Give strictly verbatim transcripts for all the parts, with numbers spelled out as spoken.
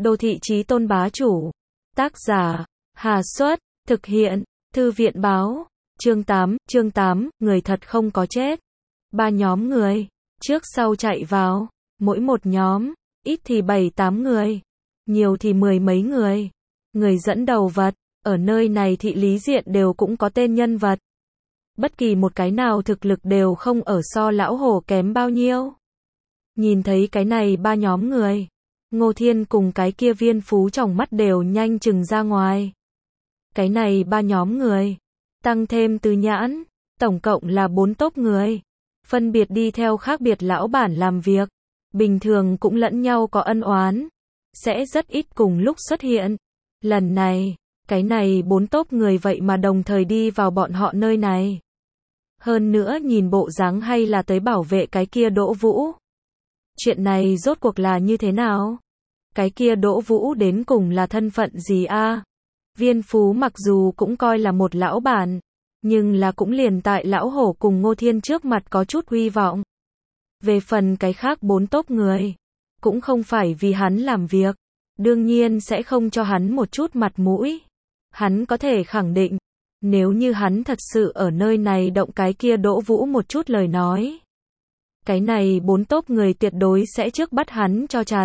Đô thị chí tôn bá chủ. Tác giả, Hà Xuất, thực hiện, Thư viện báo. Chương tám, chương tám, người thật không có chết. Ba nhóm người, trước sau chạy vào, mỗi một nhóm, ít thì bảy tám người, nhiều thì mười mấy người. Người dẫn đầu vật, ở nơi này thị lý diện đều cũng có tên nhân vật. Bất kỳ một cái nào thực lực đều không ở so lão hổ kém bao nhiêu. Nhìn thấy cái này ba nhóm người, Ngô Thiên cùng cái kia Viên Phú trong mắt đều nhanh chừng ra ngoài. Cái này ba nhóm người, tăng thêm Từ Nhãn, tổng cộng là bốn tốp người, phân biệt đi theo khác biệt lão bản làm việc, bình thường cũng lẫn nhau có ân oán, sẽ rất ít cùng lúc xuất hiện. Lần này, cái này bốn tốp người vậy mà đồng thời đi vào bọn họ nơi này. Hơn nữa nhìn bộ dáng hay là tới bảo vệ cái kia Đỗ Vũ. Chuyện này rốt cuộc là như thế nào? Cái kia Đỗ Vũ đến cùng là thân phận gì a? Viên Phú mặc dù cũng coi là một lão bản, nhưng là cũng liền tại lão hổ cùng Ngô Thiên trước mặt có chút uy vọng. Về phần cái khác bốn tốp người, cũng không phải vì hắn làm việc, đương nhiên sẽ không cho hắn một chút mặt mũi. Hắn có thể khẳng định, nếu như hắn thật sự ở nơi này động cái kia Đỗ Vũ một chút lời nói, cái này bốn tốp người tuyệt đối sẽ trước bắt hắn cho chặt.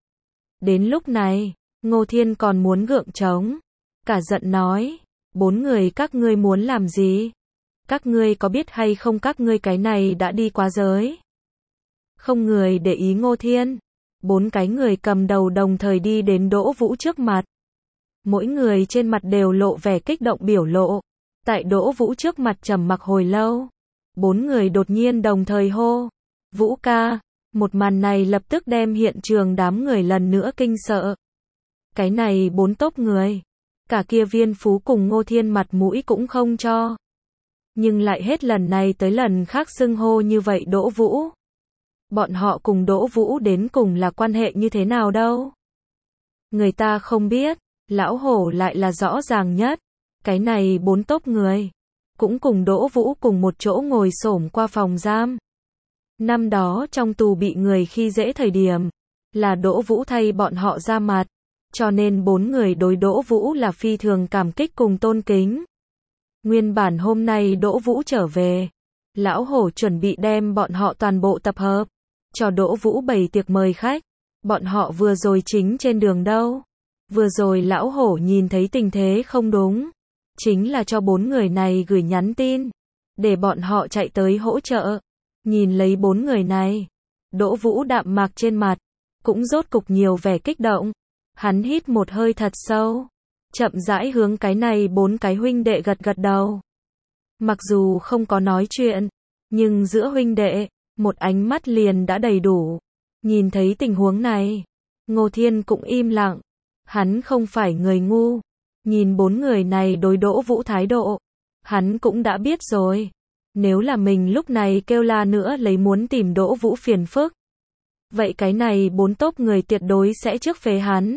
Đến lúc này, Ngô Thiên còn muốn gượng trống, cả giận nói, bốn người các ngươi muốn làm gì? Các ngươi có biết hay không các ngươi cái này đã đi quá giới? Không người để ý Ngô Thiên, bốn cái người cầm đầu đồng thời đi đến Đỗ Vũ trước mặt. Mỗi người trên mặt đều lộ vẻ kích động biểu lộ, tại Đỗ Vũ trước mặt trầm mặc hồi lâu. Bốn người đột nhiên đồng thời hô, Vũ ca. Một màn này lập tức đem hiện trường đám người lần nữa kinh sợ. Cái này bốn tốp người, cả kia Viên Phú cùng Ngô Thiên mặt mũi cũng không cho. Nhưng lại hết lần này tới lần khác xưng hô như vậy Đỗ Vũ. Bọn họ cùng Đỗ Vũ đến cùng là quan hệ như thế nào đâu? Người ta không biết, lão hổ lại là rõ ràng nhất. Cái này bốn tốp người, cũng cùng Đỗ Vũ cùng một chỗ ngồi xổm qua phòng giam. Năm đó trong tù bị người khi dễ thời điểm, là Đỗ Vũ thay bọn họ ra mặt, cho nên bốn người đối Đỗ Vũ là phi thường cảm kích cùng tôn kính. Nguyên bản hôm nay Đỗ Vũ trở về, lão hổ chuẩn bị đem bọn họ toàn bộ tập hợp, cho Đỗ Vũ bày tiệc mời khách. Bọn họ vừa rồi chính trên đường đâu. Vừa rồi lão hổ nhìn thấy tình thế không đúng, chính là cho bốn người này gửi nhắn tin, để bọn họ chạy tới hỗ trợ. Nhìn lấy bốn người này, Đỗ Vũ đạm mạc trên mặt, cũng rốt cục nhiều vẻ kích động. Hắn hít một hơi thật sâu, chậm rãi hướng cái này bốn cái huynh đệ gật gật đầu. Mặc dù không có nói chuyện, nhưng giữa huynh đệ, một ánh mắt liền đã đầy đủ. Nhìn thấy tình huống này, Ngô Thiên cũng im lặng. Hắn không phải người ngu. Nhìn bốn người này đối Đỗ Vũ thái độ, hắn cũng đã biết rồi. Nếu là mình lúc này kêu la nữa lấy muốn tìm Đỗ Vũ phiền phức, vậy cái này bốn tốp người tuyệt đối sẽ trước phế hắn.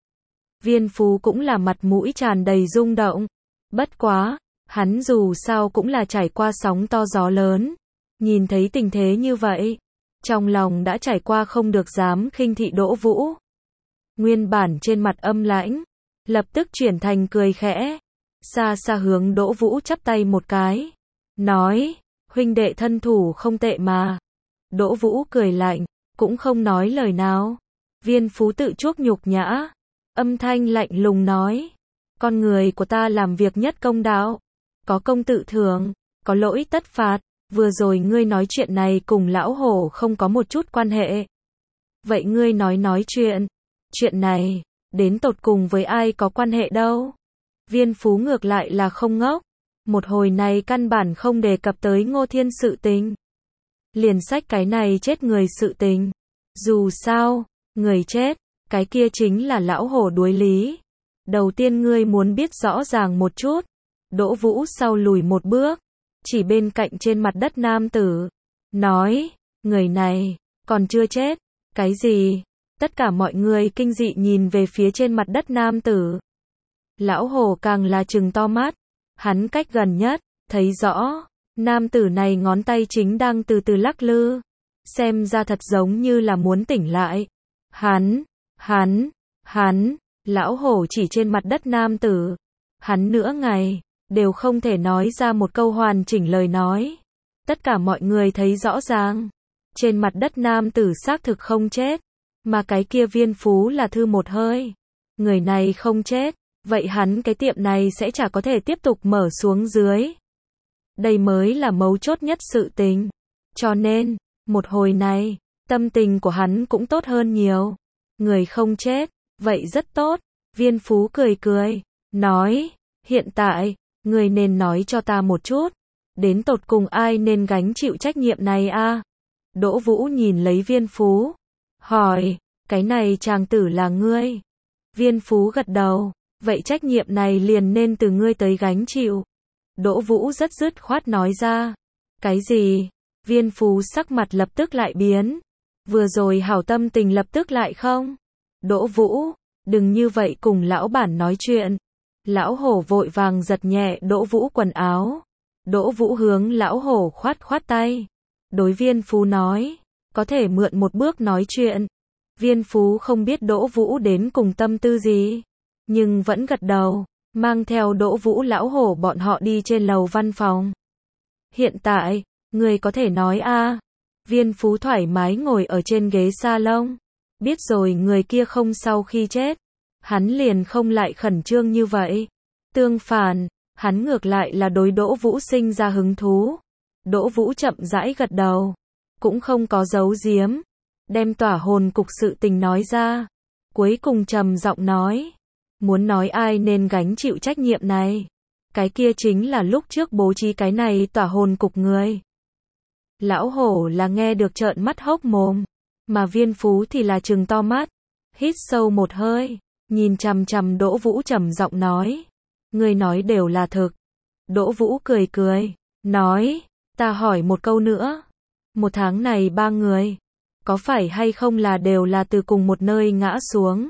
Viên Phú cũng là mặt mũi tràn đầy rung động. Bất quá, hắn dù sao cũng là trải qua sóng to gió lớn. Nhìn thấy tình thế như vậy, trong lòng đã trải qua không được dám khinh thị Đỗ Vũ. Nguyên bản trên mặt âm lãnh, lập tức chuyển thành cười khẽ. Xa xa hướng Đỗ Vũ chắp tay một cái, nói, huynh đệ thân thủ không tệ mà. Đỗ Vũ cười lạnh, cũng không nói lời nào. Viên Phú tự chuốc nhục nhã, âm thanh lạnh lùng nói, con người của ta làm việc nhất công đạo, có công tự thưởng, có lỗi tất phạt. Vừa rồi ngươi nói chuyện này cùng lão hổ không có một chút quan hệ. Vậy ngươi nói nói chuyện, chuyện này, đến tột cùng với ai có quan hệ đâu? Viên Phú ngược lại là không ngốc. Một hồi này căn bản không đề cập tới Ngô Thiên sự tình. Liền sách cái này chết người sự tình. Dù sao, người chết, cái kia chính là lão hổ đuối lý. Đầu tiên ngươi muốn biết rõ ràng một chút. Đỗ Vũ sau lùi một bước, chỉ bên cạnh trên mặt đất nam tử, nói, người này, còn chưa chết. Cái gì? Tất cả mọi người kinh dị nhìn về phía trên mặt đất nam tử. Lão hổ càng là trừng to mắt. Hắn cách gần nhất, thấy rõ, nam tử này ngón tay chính đang từ từ lắc lư. Xem ra thật giống như là muốn tỉnh lại. Hắn, hắn, Hắn, lão hổ chỉ trên mặt đất nam tử. Hắn nửa ngày, đều không thể nói ra một câu hoàn chỉnh lời nói. Tất cả mọi người thấy rõ ràng. Trên mặt đất nam tử xác thực không chết. Mà cái kia Viên Phú là thư một hơi. Người này không chết. Vậy hắn cái tiệm này sẽ chả có thể tiếp tục mở xuống dưới. Đây mới là mấu chốt nhất sự tình. Cho nên, một hồi này, tâm tình của hắn cũng tốt hơn nhiều. Người không chết, vậy rất tốt. Viên Phú cười cười, nói, hiện tại, người nên nói cho ta một chút. Đến tột cùng ai nên gánh chịu trách nhiệm này a? Đỗ Vũ nhìn lấy Viên Phú, hỏi, cái này chàng tử là ngươi. Viên Phú gật đầu, vậy trách nhiệm này liền nên từ ngươi tới gánh chịu. Đỗ Vũ rất dứt khoát nói ra. Cái gì? Viên Phú sắc mặt lập tức lại biến. Vừa rồi hảo tâm tình lập tức lại không. Đỗ Vũ, đừng như vậy cùng lão bản nói chuyện. Lão hổ vội vàng giật nhẹ Đỗ Vũ quần áo. Đỗ Vũ hướng lão hổ khoát khoát tay. Đối Viên Phú nói, có thể mượn một bước nói chuyện. Viên Phú không biết Đỗ Vũ đến cùng tâm tư gì, nhưng vẫn gật đầu, mang theo Đỗ Vũ lão hổ bọn họ đi trên lầu văn phòng. Hiện tại, người có thể nói a? Viên Phú thoải mái ngồi ở trên ghế salon. Biết rồi người kia không sau khi chết, hắn liền không lại khẩn trương như vậy. Tương phản, hắn ngược lại là đối Đỗ Vũ sinh ra hứng thú. Đỗ Vũ chậm rãi gật đầu, cũng không có giấu giếm, đem tỏa hồn cục sự tình nói ra. Cuối cùng trầm giọng nói, muốn nói ai nên gánh chịu trách nhiệm này, cái kia chính là lúc trước bố trí cái này tỏa hồn cục người. Lão hổ là nghe được trợn mắt hốc mồm, mà Viên Phú thì là trừng to mắt, hít sâu một hơi, nhìn chằm chằm Đỗ Vũ trầm giọng nói, người nói đều là thực. Đỗ Vũ cười cười, nói, ta hỏi một câu nữa, một tháng này ba người, có phải hay không là đều là từ cùng một nơi ngã xuống?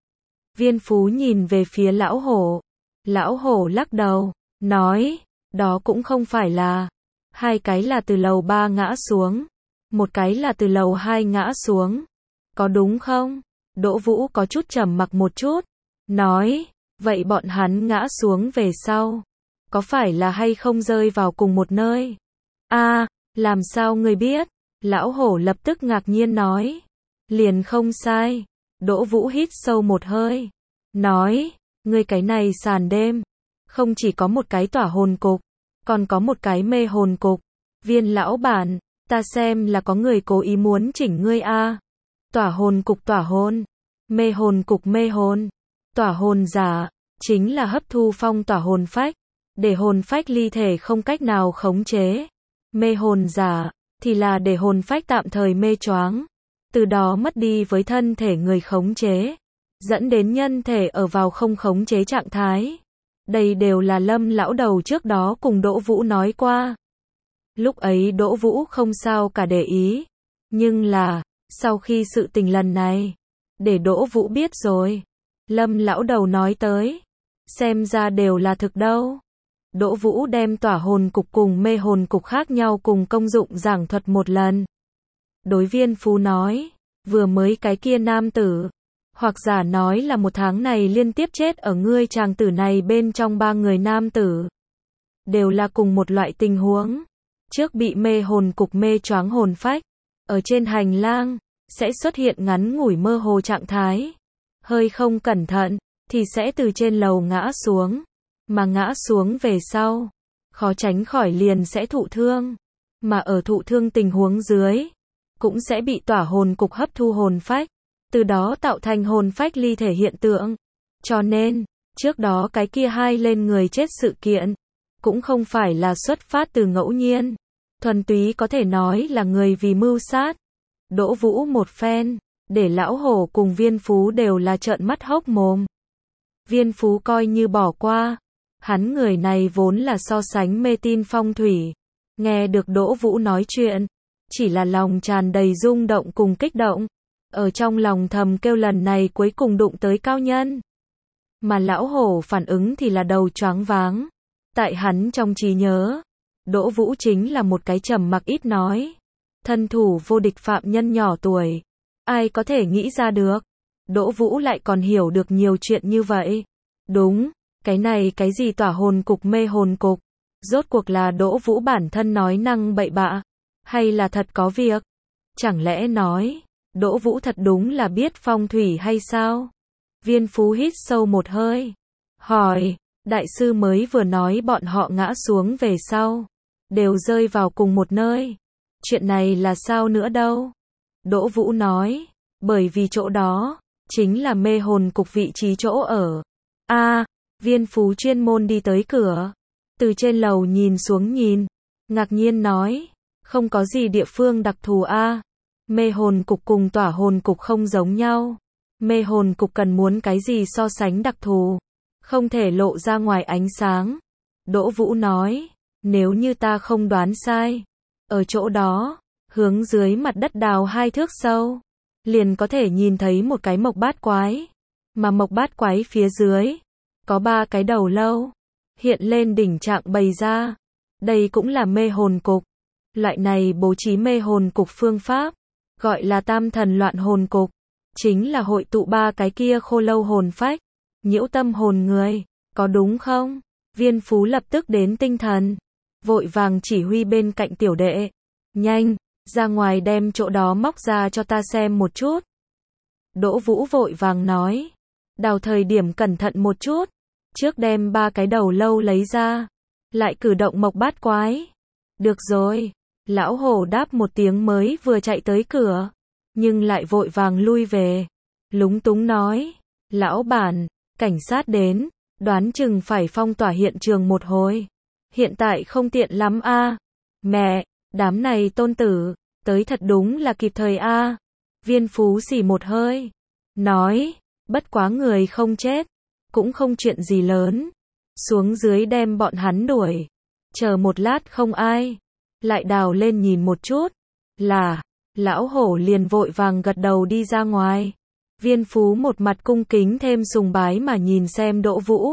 Viên Phú nhìn về phía lão hổ. Lão hổ lắc đầu, nói, đó cũng không phải là. Hai cái là từ lầu ba ngã xuống, một cái là từ lầu hai ngã xuống. Có đúng không? Đỗ Vũ có chút trầm mặc một chút, nói, vậy bọn hắn ngã xuống về sau, có phải là hay không rơi vào cùng một nơi? A, làm sao ngươi biết? Lão hổ lập tức ngạc nhiên nói, liền không sai. Đỗ Vũ hít sâu một hơi, nói, ngươi cái này sàn đêm, không chỉ có một cái tỏa hồn cục, còn có một cái mê hồn cục. Viên lão bản, ta xem là có người cố ý muốn chỉnh ngươi a. Tỏa hồn cục tỏa hồn, mê hồn cục mê hồn. Tỏa hồn giả, chính là hấp thu phong tỏa hồn phách, để hồn phách ly thể không cách nào khống chế. Mê hồn giả, thì là để hồn phách tạm thời mê choáng, từ đó mất đi với thân thể người khống chế, dẫn đến nhân thể ở vào không khống chế trạng thái. Đây đều là Lâm lão đầu trước đó cùng Đỗ Vũ nói qua. Lúc ấy Đỗ Vũ không sao cả để ý, nhưng là, sau khi sự tình lần này, để Đỗ Vũ biết rồi, Lâm lão đầu nói tới, xem ra đều là thực đâu. Đỗ Vũ đem tỏa hồn cục cùng mê hồn cục khác nhau cùng công dụng giảng thuật một lần. Đối Viên Phú nói, vừa mới cái kia nam tử, hoặc giả nói là một tháng này liên tiếp chết ở ngươi chàng tử này bên trong ba người nam tử, đều là cùng một loại tình huống. Trước bị mê hồn cục mê choáng hồn phách, ở trên hành lang, sẽ xuất hiện ngắn ngủi mơ hồ trạng thái. Hơi không cẩn thận, thì sẽ từ trên lầu ngã xuống. Mà ngã xuống về sau, khó tránh khỏi liền sẽ thụ thương. Mà ở thụ thương tình huống dưới, cũng sẽ bị tỏa hồn cục hấp thu hồn phách, từ đó tạo thành hồn phách ly thể hiện tượng. Cho nên, trước đó cái kia hai lên người chết sự kiện, cũng không phải là xuất phát từ ngẫu nhiên, thuần túy có thể nói là người vì mưu sát. Đỗ Vũ một phen, để lão hổ cùng Viên Phú đều là trợn mắt hốc mồm. Viên Phú coi như bỏ qua, hắn người này vốn là so sánh mê tin phong thủy, nghe được Đỗ Vũ nói chuyện, chỉ là lòng tràn đầy rung động cùng kích động, ở trong lòng thầm kêu lần này cuối cùng đụng tới cao nhân. Mà lão hổ phản ứng thì là đầu choáng váng, tại hắn trong trí nhớ, Đỗ Vũ chính là một cái trầm mặc ít nói, thân thủ vô địch phạm nhân nhỏ tuổi, ai có thể nghĩ ra được. Đỗ Vũ lại còn hiểu được nhiều chuyện như vậy. Đúng, cái này cái gì tỏa hồn cục mê hồn cục, rốt cuộc là Đỗ Vũ bản thân nói năng bậy bạ, hay là thật có việc? Chẳng lẽ nói, Đỗ Vũ thật đúng là biết phong thủy hay sao? Viên Phú hít sâu một hơi, hỏi, đại sư mới vừa nói bọn họ ngã xuống về sau, đều rơi vào cùng một nơi. Chuyện này là sao nữa đâu? Đỗ Vũ nói, bởi vì chỗ đó, chính là mê hồn cục vị trí chỗ ở. A, à, Viên Phú chuyên môn đi tới cửa, từ trên lầu nhìn xuống nhìn, ngạc nhiên nói, không có gì địa phương đặc thù a. À. Mê hồn cục cùng tỏa hồn cục không giống nhau. Mê hồn cục cần muốn cái gì so sánh đặc thù, không thể lộ ra ngoài ánh sáng. Đỗ Vũ nói, nếu như ta không đoán sai, ở chỗ đó, hướng dưới mặt đất đào hai thước sâu, liền có thể nhìn thấy một cái mộc bát quái, mà mộc bát quái phía dưới, có ba cái đầu lâu, hiện lên đỉnh trạng bày ra. Đây cũng là mê hồn cục. Loại này bố trí mê hồn cục phương pháp, gọi là tam thần loạn hồn cục, chính là hội tụ ba cái kia khô lâu hồn phách, nhiễu tâm hồn người, có đúng không? Viên Phú lập tức đến tinh thần, vội vàng chỉ huy bên cạnh tiểu đệ, nhanh, ra ngoài đem chỗ đó móc ra cho ta xem một chút. Đỗ Vũ vội vàng nói, đào thời điểm cẩn thận một chút, trước đem ba cái đầu lâu lấy ra, lại cử động mộc bát quái. Được rồi, lão hổ đáp một tiếng mới vừa chạy tới cửa, nhưng lại vội vàng lui về, lúng túng nói, lão bản, cảnh sát đến, đoán chừng phải phong tỏa hiện trường một hồi, hiện tại không tiện lắm a. À. Mẹ, đám này tôn tử, tới thật đúng là kịp thời a. À. Viên Phú xì một hơi, nói, bất quá người không chết, cũng không chuyện gì lớn, xuống dưới đem bọn hắn đuổi, chờ một lát không ai, lại đào lên nhìn một chút, là, lão hổ liền vội vàng gật đầu đi ra ngoài. Viên Phú một mặt cung kính thêm sùng bái mà nhìn xem Đỗ Vũ,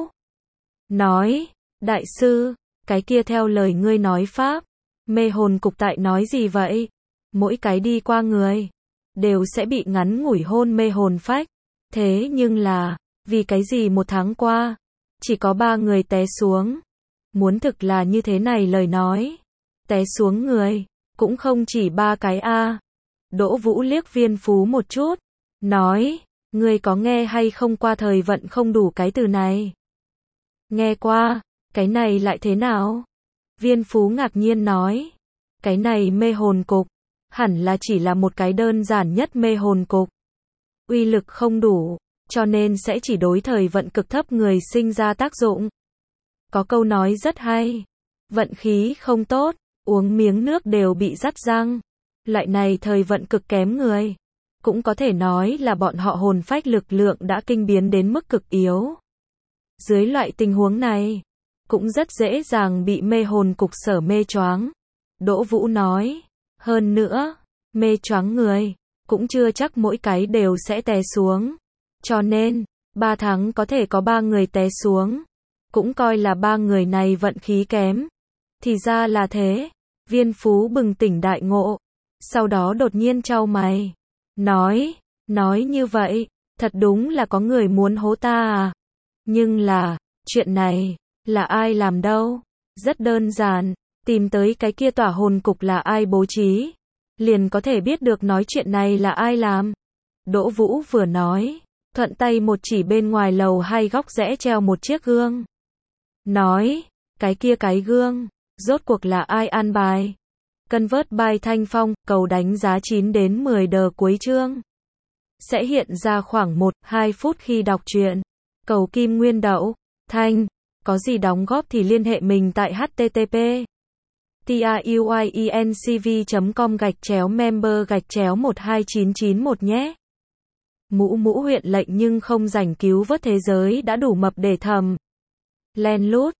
nói, đại sư, cái kia theo lời ngươi nói pháp, mê hồn cục tại nói gì vậy? Mỗi cái đi qua người, đều sẽ bị ngắn ngủi hôn mê hồn phách, thế nhưng là, vì cái gì một tháng qua, chỉ có ba người té xuống, muốn thực là như thế này lời nói, té xuống người, cũng không chỉ ba cái a. À. Đỗ Vũ liếc Viên Phú một chút, nói, ngươi có nghe hay không qua thời vận không đủ cái từ này? Nghe qua, cái này lại thế nào? Viên Phú ngạc nhiên nói, cái này mê hồn cục, hẳn là chỉ là một cái đơn giản nhất mê hồn cục. Uy lực không đủ, cho nên sẽ chỉ đối thời vận cực thấp người sinh ra tác dụng. Có câu nói rất hay, vận khí không tốt, uống miếng nước đều bị rắt răng. Loại này thời vận cực kém người, cũng có thể nói là bọn họ hồn phách lực lượng đã kinh biến đến mức cực yếu. Dưới loại tình huống này, cũng rất dễ dàng bị mê hồn cục sở mê choáng. Đỗ Vũ nói, hơn nữa, mê choáng người, cũng chưa chắc mỗi cái đều sẽ té xuống. Cho nên, ba tháng có thể có ba người té xuống, cũng coi là ba người này vận khí kém. Thì ra là thế. Viên Phú bừng tỉnh đại ngộ, sau đó đột nhiên chau mày, nói, nói như vậy, thật đúng là có người muốn hố ta à? Nhưng là, chuyện này, là ai làm đâu? Rất đơn giản, tìm tới cái kia tỏa hồn cục là ai bố trí, liền có thể biết được nói chuyện này là ai làm. Đỗ Vũ vừa nói, thuận tay một chỉ bên ngoài lầu hai góc rẽ treo một chiếc gương. Nói, cái kia cái gương, rốt cuộc là ai an bài? Convert by Thanh Phong, cầu đánh giá chín đến mười đờ cuối chương. Sẽ hiện ra khoảng một đến hai phút khi đọc truyện. Cầu Kim Nguyên Đậu, Thanh, có gì đóng góp thì liên hệ mình tại http truyencv chấm com gạch chéo member gạch chéo một hai chín chín một nhé. Mũ mũ huyện lệnh nhưng không rảnh cứu vớt thế giới đã đủ mập để thầm. Len lút.